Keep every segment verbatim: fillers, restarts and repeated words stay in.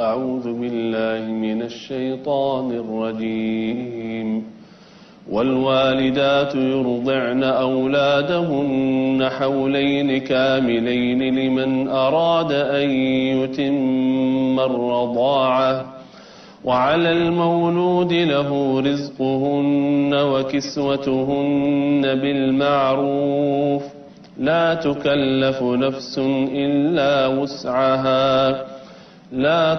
أعوذ بالله من الشيطان الرجيم والوالدات يرضعن أولادهن حولين كاملين لمن أراد أن يتم الرضاعة وعلى المولود له رزقهن وكسوتهن بالمعروف لا تكلف نفس إلا وسعها لا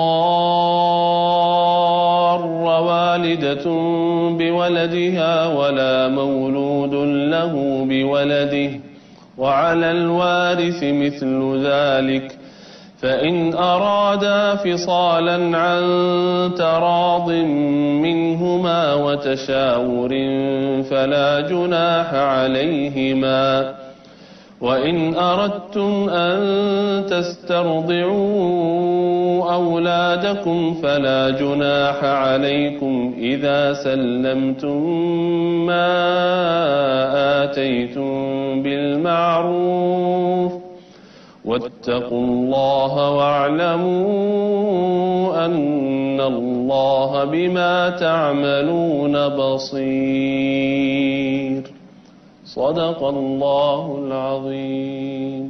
تضار والدة بولدها ولا مولود له بولده وعلى الوارث مثل ذلك فإن أرادا فصالا عن تراض منهما وتشاور فلا جناح عليهما وإن أردتم أن تسترضعوا أولادكم فلا جناح عليكم إذا سلمتم ما آتيتم بالمعروف واتقوا الله واعلموا أن الله بما تعملون بصير صدق الله العظيم.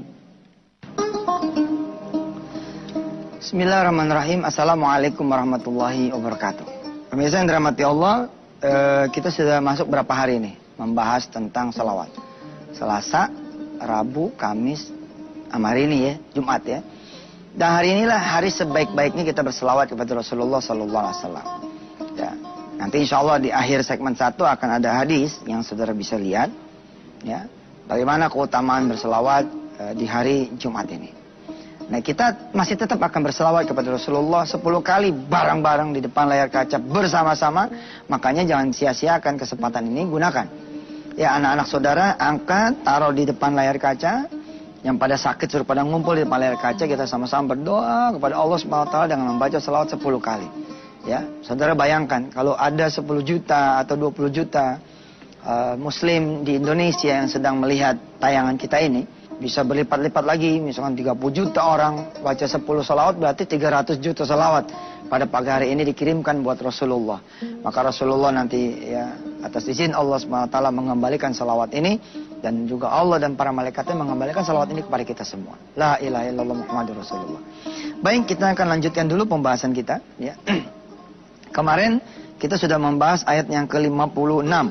Bismillahirrahmanirrahim. Assalamualaikum warahmatullahi wabarakatuh. Pemirsa yang dirahmati Allah, kita sudah masuk berapa hari ini membahas tentang salawat. Selasa, Rabu, Kamis, sama hari ini ya, Jumat ya. Dan hari inilah hari sebaik-baiknya kita berselawat kepada Rasulullah Sallallahu Alaihi Wasallam. Ya. Nanti insya Allah di akhir segmen satu akan ada hadis yang saudara bisa lihat. Ya, bagaimana keutamaan berselawat uh, di hari Jumat ini. Nah, kita masih tetap akan berselawat kepada Rasulullah sepuluh kali bareng-bareng di depan layar kaca bersama-sama. Makanya jangan sia-siakan kesempatan ini, gunakan. Ya, anak-anak saudara angkat, taruh di depan layar kaca. Yang pada sakit suruh pada ngumpul di depan layar kaca, kita sama-sama berdoa kepada Allah Subhanahu wa taala dengan membaca selawat sepuluh kali. Ya, saudara bayangkan kalau ada sepuluh juta atau dua puluh juta Uh, Muslim di Indonesia yang sedang melihat tayangan kita ini, bisa berlipat-lipat lagi, misalkan tiga puluh juta orang baca sepuluh salawat, berarti tiga ratus juta salawat pada pagi hari ini dikirimkan buat Rasulullah. Maka Rasulullah nanti ya atas izin Allah subhanahu wa taala mengembalikan salawat ini, dan juga Allah dan para malaikatnya mengembalikan salawat ini kepada kita semua. La ilaha illallah Muhammadur Rasulullah. Baik, kita akan lanjutkan dulu pembahasan kita ya. Kemarin kita sudah membahas ayat yang ke lima puluh enam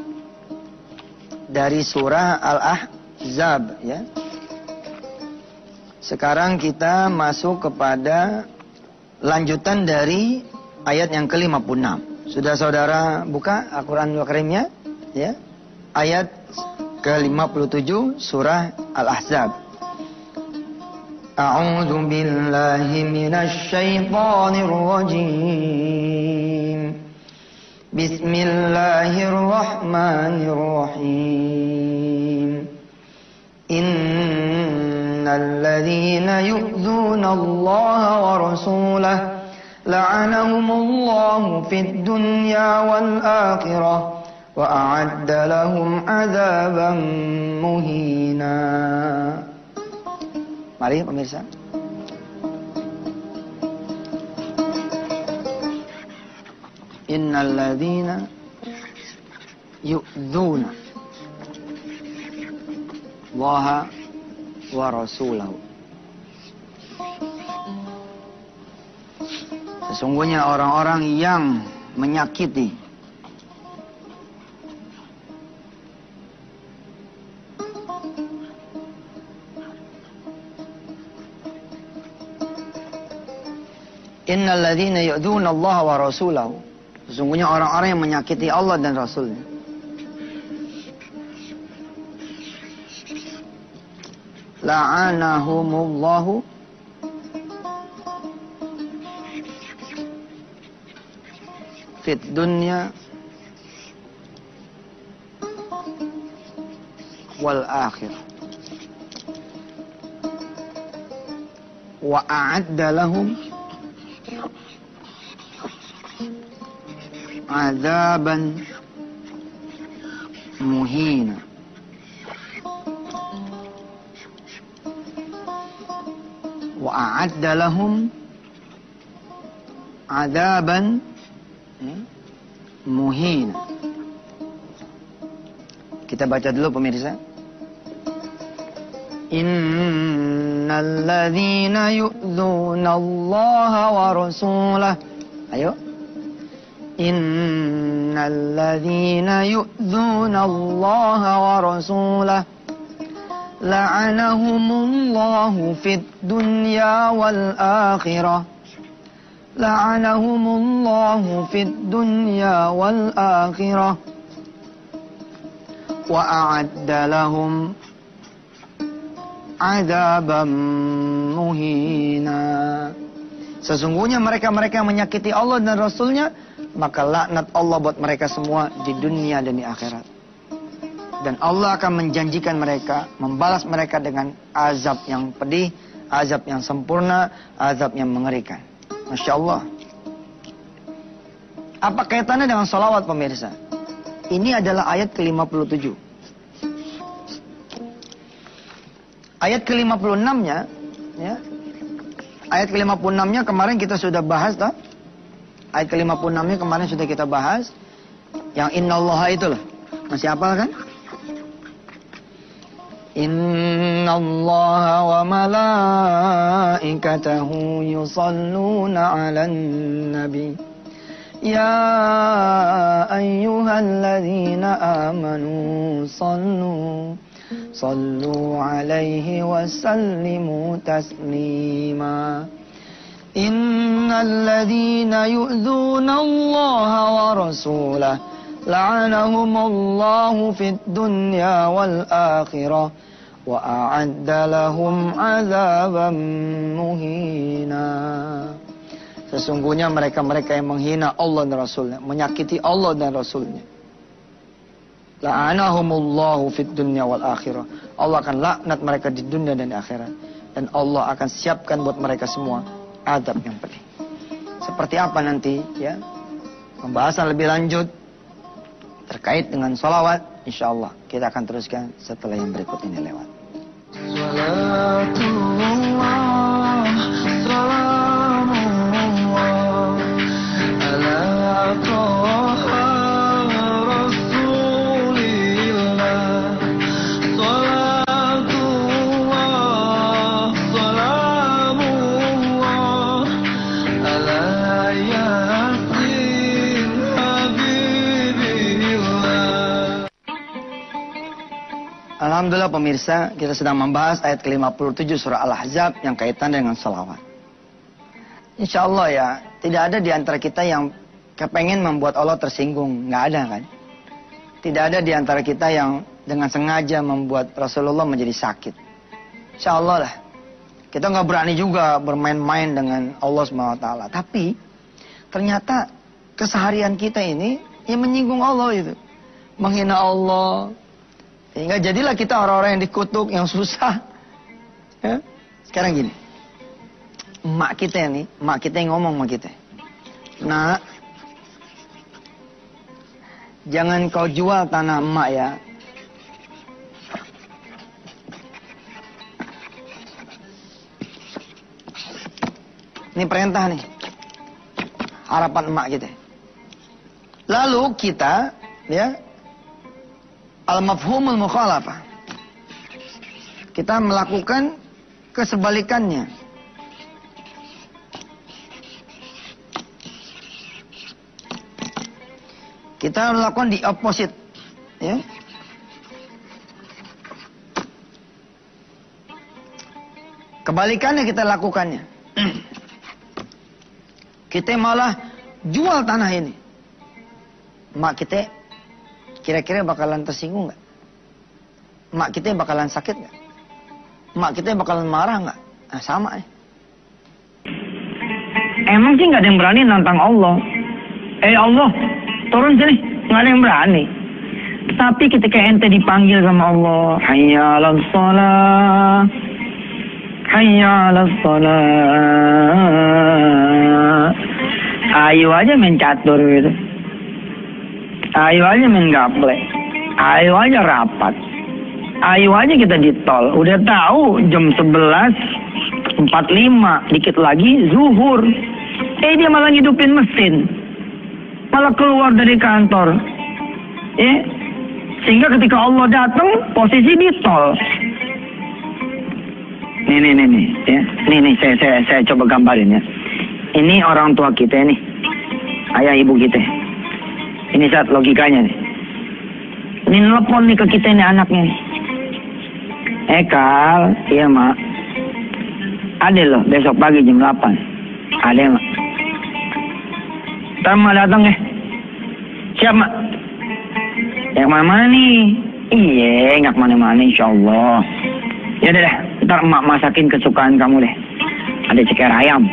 dari surah Al-Ahzab ya. Sekarang kita masuk kepada lanjutan dari ayat yang ke lima puluh enam. Sudah saudara buka Al-Quranul Karimnya ya. Ayat ke lima puluh tujuh surah Al-Ahzab. A'udzu billahi minasy syaithanir rajim. Bismillahirrahmanirrahim. Innal ladzina yu'dzuna Allah wa rasulahu la'anahumullahu fid dunya wal akhirah wa a'adda lahum 'adzaban muhina. Mari pemirsa. Innal ladzina yu'dzuna Allah wa rasulahu. Sesungguhnya orang-orang yang menyakiti Innal ladzina yu'dzuna Allah wa rasulahu. Sesungguhnya orang-orang yang menyakiti Allah dan Rasulnya. La'anahumullahu fit dunya wal akhirah wa a'adda lahum azaban muhina. Wa a'adda lahum adzaban muhina. Kita baca dulu pemirsa. Innal ladzina yu'dzuna Allah wa rasulah. Ayo. Innal ladzina yu'dzuna Allah wa rasulah la'anahumullahu fid dunya wal akhirah. La'anahumullahu fid dunya wal akhirah. Wa a'adda lahum adzabam muhina. Sesungguhnya mereka-mereka yang menyakiti Allah dan Rasulnya, maka laknat Allah buat mereka semua di dunia dan di akhirat. Dan Allah akan menjanjikan mereka, membalas mereka dengan azab yang pedih, azab yang sempurna, azab yang mengerikan. Masya Allah. Apa kaitannya dengan salawat pemirsa? Ini adalah ayat ke lima puluh tujuh. Ayat ke lima puluh enam-nya, ya. Ayat ke lima puluh enam-nya kemarin kita sudah bahas, tak? Ayat ke lima puluh enam-nya kemarin sudah kita bahas. Yang innallaha itu loh. Masih hafal kan? Innallaha wa malaikatahu yusalluna 'alan nabi. Ya ayyuhalladzina amanu sallu sallu alaihi wa sallimu taslima. Innal ladzina yu'dzuna Allah wa rasulah la'anahumullahu fid dunya wal akhirah wa a'adda lahum 'adzaban muhina. Sesungguhnya mereka-mereka yang menghina Allah dan Rasulnya, menyakiti Allah dan Rasulnya, la'anahumullahu fid dunya wal akhirah. Allah akan laknat mereka di dunia dan di akhirat. Dan Allah akan siapkan buat mereka semua azab yang pedih. Seperti apa nanti, ya? Pembahasan lebih lanjut terkait dengan sholawat, insya Allah kita akan teruskan setelah yang berikut ini lewat. Salatullah, salamullah, ala toha rasulillah. Salatullah, salamullah, ala yasin habibillah. Alhamdulillah pemirsa, kita sedang membahas ayat ke lima puluh tujuh surah Al-Ahzab yang kaitan dengan salawat. Insya Allah ya, tidak ada di antara kita yang kepengen membuat Allah tersinggung. Nggak ada kan? Tidak ada di antara kita yang dengan sengaja membuat Rasulullah menjadi sakit. Insya Allah lah. Kita nggak berani juga bermain-main dengan Allah subhanahu wa taala. Tapi ternyata keseharian kita ini yang menyinggung Allah itu. Menghina Allah. Sehingga jadilah kita orang-orang yang dikutuk, yang susah. Ya? Sekarang gini. Emak kita nih, emak kita yang ngomong sama kita. Nak, jangan kau jual tanah emak ya. Ini perintah nih. Harapan emak kita. Lalu kita, ya, al-mafhumul mukhalafah. Kita melakukan kesebalikannya. Kita melakukan di opposite, ya. Kebalikannya kita lakukannya. Kita malah jual tanah ini. Mak kita kira-kira bakalan tersinggung nggak? Mak kita bakalan sakit nggak? Mak kita bakalan marah nggak? Nah, sama ya. Emang sih nggak ada yang berani nantang Allah. Eh Allah, turun sini, nggak ada yang berani. Tapi ketika ente dipanggil sama Allah, hayya 'alas shalah, hayya 'alas shalah, ayo aja main catur gitu, ayo aja main gaplek, ayo aja rapat, ayo aja kita di tol. Udah tahu jam sebelas empat puluh lima, dikit lagi zuhur. Eh dia malah ngidupin mesin, malah keluar dari kantor. Ya, sehingga ketika Allah datang posisi di tol. Nih nih nih nih, ya, nih nih saya saya saya coba gambarin ya. Ini orang tua kita nih, ayah ibu kita. Ini saat logikanya nih. Ini nelpon nih ke kita nih anaknya nih. Eh Kal, iya mak. Ada loh besok pagi jam delapan. Ada mak. Ntar mak datang ya. Siap mak. Yang mana-mana nih? Iya, nggak kemana-mana insya Allah. Ya udah deh, ntar emak masakin kesukaan kamu deh. Ada ceker ayam.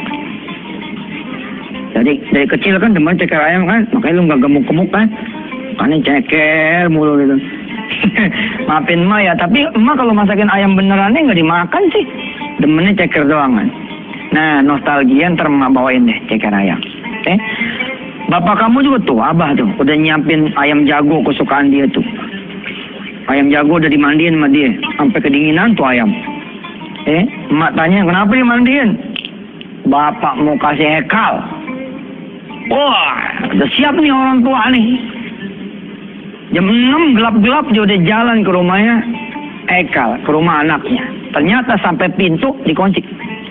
Jadi dari kecil kan demen ceker ayam kan, makanya lu nggak gemuk-gemuk kan? Makanya ceker mulu gitu. Maafin emak ya, tapi emak kalau masakin ayam benerannya nggak dimakan sih. Demennya ceker doang kan. Nah, nostalgia ntar emak bawain deh ceker ayam. Oke? Eh? Bapak kamu juga tuh, abah tuh, udah nyiapin ayam jago kesukaan dia tuh. Ayam jago udah dimandiin sama dia, sampai kedinginan tuh ayam. Eh, emak tanya, kenapa dimandiin? Bapak mau kasih hekal. Wah, udah siap nih orang tua nih. Jam enam gelap-gelap dia udah jalan ke rumahnya hekal, ke rumah anaknya. Ternyata sampai pintu dikunci.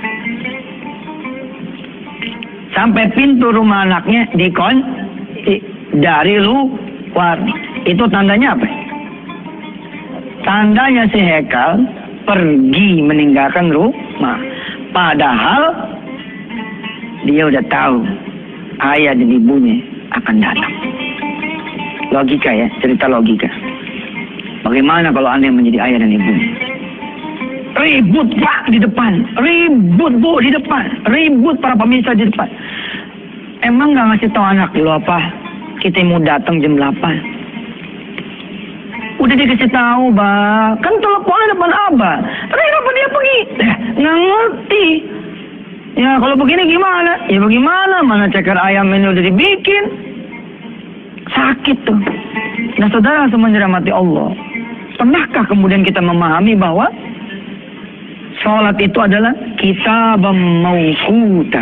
Sampai pintu rumah anaknya dikon di, dari luar. Itu tandanya apa? Tandanya si hekal pergi meninggalkan rumah. Padahal dia udah tahu ayah dan ibunya akan datang. Logika ya, cerita logika. Bagaimana kalau Anda menjadi ayah dan ibunya? Ribut pak di depan, ribut bu di depan, ribut para pemirsa di depan. Emang nggak ngasih tahu anak lo apa? Kita mau datang jam delapan. Udah dikasih tahu, bah. Kan teleponnya depan abah. Tapi kenapa dia pergi? Eh, nggak ngerti. Ya kalau begini gimana? Ya bagaimana? Mana ceker ayam ini udah dibikin? Sakit tuh. Nah saudara semua dirahmati Allah. Pernahkah kemudian kita memahami bahwa sholat itu adalah kitabam mawquta.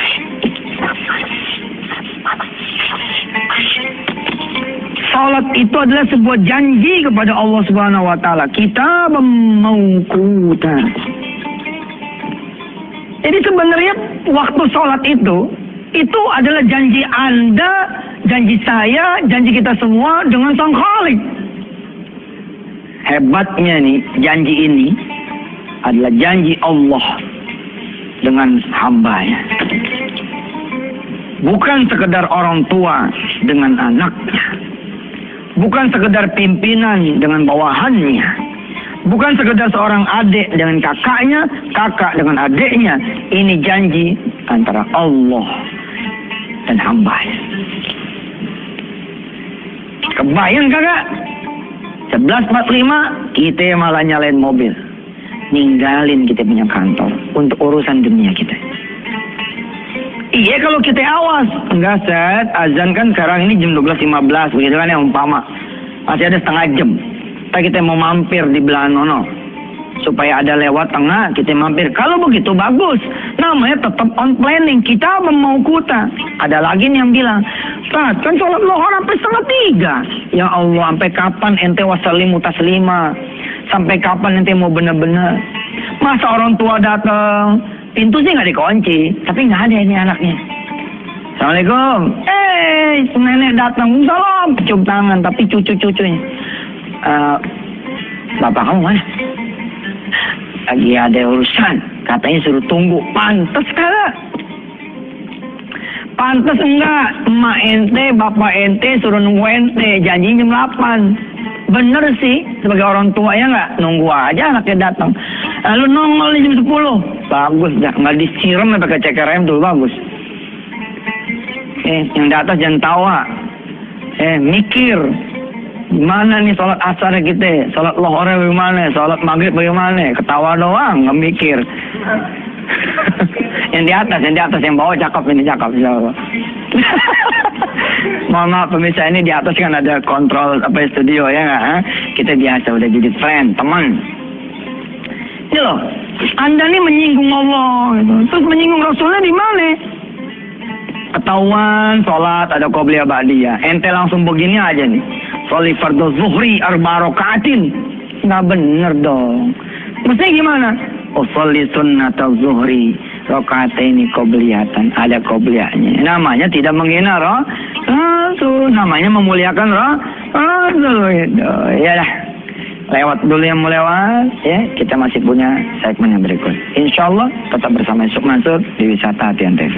Sholat itu adalah sebuah janji kepada Allah Subhanahu wa taala. Kitabam mawquta. Jadi sebenarnya waktu sholat itu itu adalah janji Anda, janji saya, janji kita semua dengan Sang Khalik. Hebatnya nih janji ini adalah janji Allah dengan hambanya. Bukan sekedar orang tua dengan anaknya. Bukan sekedar pimpinan dengan bawahannya. Bukan sekedar seorang adik dengan kakaknya, kakak dengan adiknya. Ini janji antara Allah dan hambanya. Kebayang kagak? sebelas empat puluh lima kita malah nyalain mobil. Ninggalin kita punya kantor untuk urusan dunia kita. Iya kalau kita awas. Enggak set, azan kan sekarang ini jam dua belas lima belas begitu kan ya umpama. Masih ada setengah jam. Kita kita mau mampir di Belanono. Supaya ada lewat tengah kita mampir. Kalau begitu bagus. Namanya tetap on planning. Kita mau kuta. Ada lagi nih yang bilang, Ustaz kan sholat lohor sampai setengah tiga. Ya Allah sampai kapan ente wasalimu taslima? Sampai kapan ente mau bener-bener? Masa orang tua datang, pintu sih nggak dikunci, tapi nggak ada ini anaknya. Assalamualaikum. Eh, nenek datang, salam, cium tangan, tapi cucu-cucunya. Uh, Bapak kamu mana? Lagi ada urusan, katanya suruh tunggu. Pantes kagak? Pantes enggak? Emak ente, bapak ente suruh nunggu ente, janjinya jam delapan. Bener sih, sebagai orang tua ya nggak? Nunggu aja anaknya datang. Lalu nongol di jam sepuluh. Bagus, nggak disiram ya pakai ceker ayam tuh, bagus. Eh, yang di atas jangan tawa. Eh, mikir. Gimana nih sholat asar kita? Sholat lohornya bagaimana? Sholat maghrib bagaimana? Ketawa doang, nggak mikir. Yang di atas, yang di atas, yang bawah cakep, ini cakep. Mohon maaf pemirsa, ini di atas kan ada kontrol apa studio ya nggak? Eh? Kita biasa udah jadi friend, teman. Ini loh, Anda nih menyinggung Allah, gitu. Terus menyinggung Rasulnya di mana? Ketahuan sholat ada qobliyah ba'diyah. Ente langsung begini aja nih. Sholi fardhu zuhri arba rakaatin. Nggak bener dong. Mestinya gimana? Oh sholi sunnatal zuhri rakaataini qobliyatan. Ada qobliyahnya. Namanya tidak menghina roh. Rasul. Namanya memuliakan roh. Rasul. Ya dah. Lewat dulu yang mau lewat. Ya, kita masih punya segmen yang berikut. Insya Allah tetap bersama Yusuf Mansur di Wisata Hatian T V.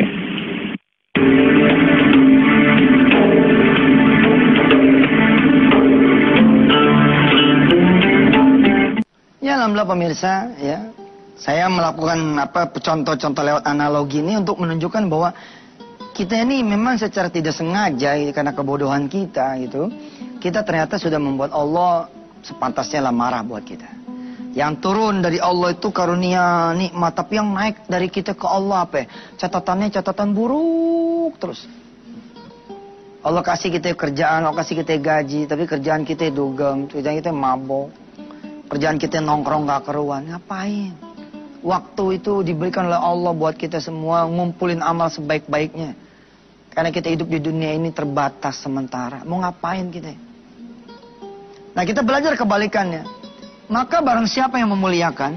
Ya, alhamdulillah pemirsa, ya. Saya melakukan apa contoh-contoh lewat analogi ini untuk menunjukkan bahwa kita ini memang secara tidak sengaja karena kebodohan kita gitu. Kita ternyata sudah membuat Allah sepantasnya lah marah buat kita. Yang turun dari Allah itu karunia nikmat, tapi yang naik dari kita ke Allah apa? Catatannya catatan buruk terus. Allah kasih kita kerjaan, Allah kasih kita gaji, tapi kerjaan kita dugem, kerjaan kita mabok, kerjaan kita nongkrong gak keruan. Ngapain? Waktu itu diberikan oleh Allah buat kita semua ngumpulin amal sebaik-baiknya. Karena kita hidup di dunia ini terbatas sementara. Mau ngapain kita? Nah, kita belajar kebalikannya. Maka barang siapa yang memuliakan,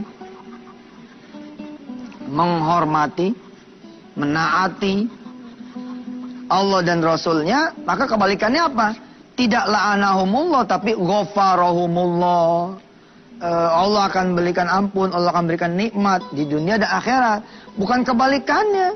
menghormati, menaati Allah dan Rasulnya, maka kebalikannya apa? Tidak la'anahumullah, tapi ghafarahumullah. Uh, Allah akan berikan ampun, Allah akan berikan nikmat di dunia dan akhirat. Bukan kebalikannya.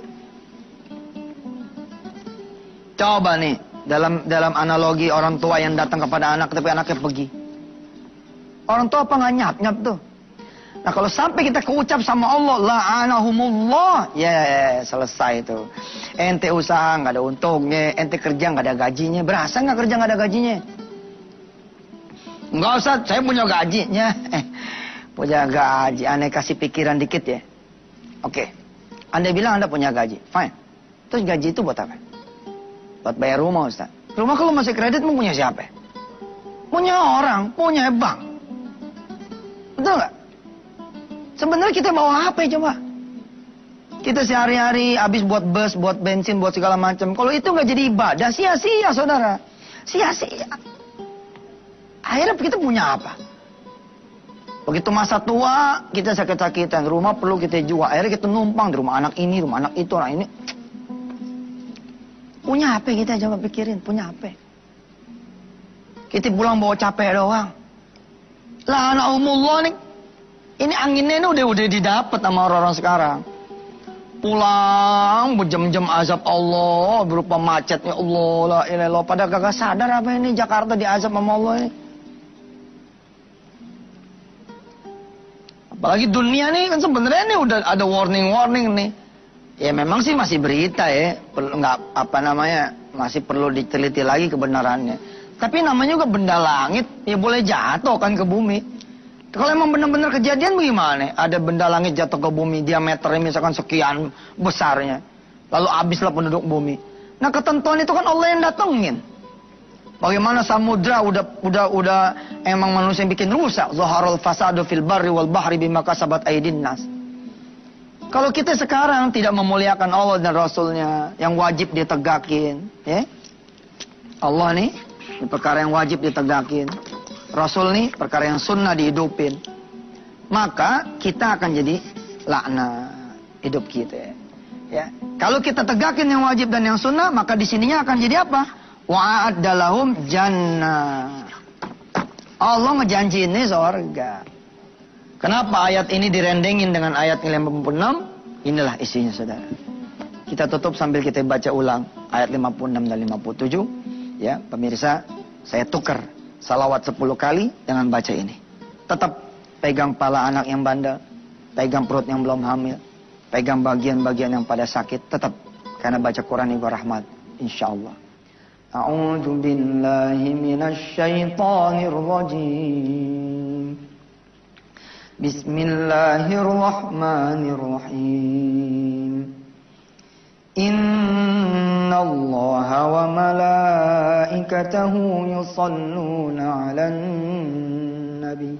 Coba nih, dalam dalam analogi orang tua yang datang kepada anak, tapi anaknya pergi. Orang tua apa nggak nyap-nyap tuh? Nah, kalau sampai kita keucap sama Allah, la'anahumullah, ya yeah, selesai itu. Ente usaha nggak ada untungnya, ente kerja nggak ada gajinya. Berasa nggak kerja nggak ada gajinya? Nggak usah, saya punya gajinya. Eh, punya gaji, aneh kasih pikiran dikit ya. Oke, Anda bilang Anda punya gaji, fine. Terus gaji itu buat apa? Buat bayar rumah, Ustaz. Rumah kalau masih kredit mau punya siapa? Punya orang, punya bank. Betul nggak? Sebenarnya kita bawa apa ya coba? Kita sehari-hari habis buat bus, buat bensin, buat segala macam. Kalau itu nggak jadi ibadah, sia-sia saudara. Sia-sia. Akhirnya kita punya apa? Begitu masa tua, kita sakit-sakitan. Rumah perlu kita jual. Akhirnya kita numpang di rumah anak ini, rumah anak itu, anak ini. Punya apa kita coba pikirin? Punya apa? Kita pulang bawa capek doang. La'anahumullah nih. Ini anginnya ini udah udah didapat sama orang-orang sekarang. Pulang berjam-jam azab Allah berupa macetnya Allah la ilaha illallah. Pada gak sadar apa ini Jakarta diazab sama Allah ini. Apalagi dunia nih kan sebenarnya ini udah ada warning-warning nih. Ya memang sih masih berita ya, perlu nggak apa namanya masih perlu diteliti lagi kebenarannya. Tapi namanya juga benda langit, ya boleh jatuh kan ke bumi. Kalau emang benar-benar kejadian bagaimana? Ada benda langit jatuh ke bumi, diameternya misalkan sekian besarnya. Lalu habislah penduduk bumi. Nah ketentuan itu kan Allah yang datengin. Bagaimana samudra udah udah udah emang manusia yang bikin rusak. Zaharul fasadu fil barri wal bahri bima kasabat aydin nas. Kalau kita sekarang tidak memuliakan Allah dan Rasulnya, yang wajib ditegakin, ya. Allah nih, ini perkara yang wajib ditegakin. Rasul nih, perkara yang sunnah dihidupin. Maka kita akan jadi laknat hidup kita. Ya. Kalau kita tegakin yang wajib dan yang sunnah, maka di sininya akan jadi apa? Wa'adda lahum jannah. Allah ngejanjiin ini surga. Kenapa ayat ini direndengin dengan ayat lima puluh enam? Inilah isinya saudara. Kita tutup sambil kita baca ulang ayat lima puluh enam dan lima puluh tujuh. Ya, pemirsa, saya tukar salawat sepuluh kali dengan baca ini. Tetap pegang pala anak yang bandel, pegang perut yang belum hamil, pegang bagian-bagian yang pada sakit, tetap karena baca Quran itu rahmat, insyaallah. A'udzu billahi minasy syaithanir rajim. Bismillahirrahmanirrahim. Inna allaha wa malaikatahu yusalluna ala nabi.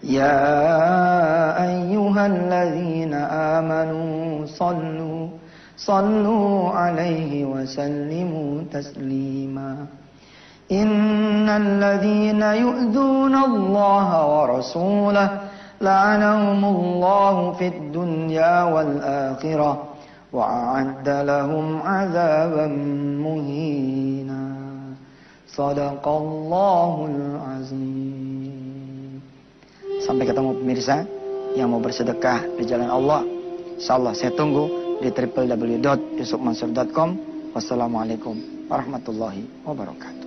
Ya ayyuhalladzina amanu sallu صلوا عليه وسلموا تسليما إن الذين يؤذون الله ورسوله لعنهم الله في الدنيا والآخرة وأعد لهم عذابا مهينا صدق الله العظيم. Sampai ketemu pemirsa yang mau bersedekah di jalan Allah. Insyaallah saya tunggu di w w w dot yusuf mansur dot com. Wassalamualaikum warahmatullahi wabarakatuh.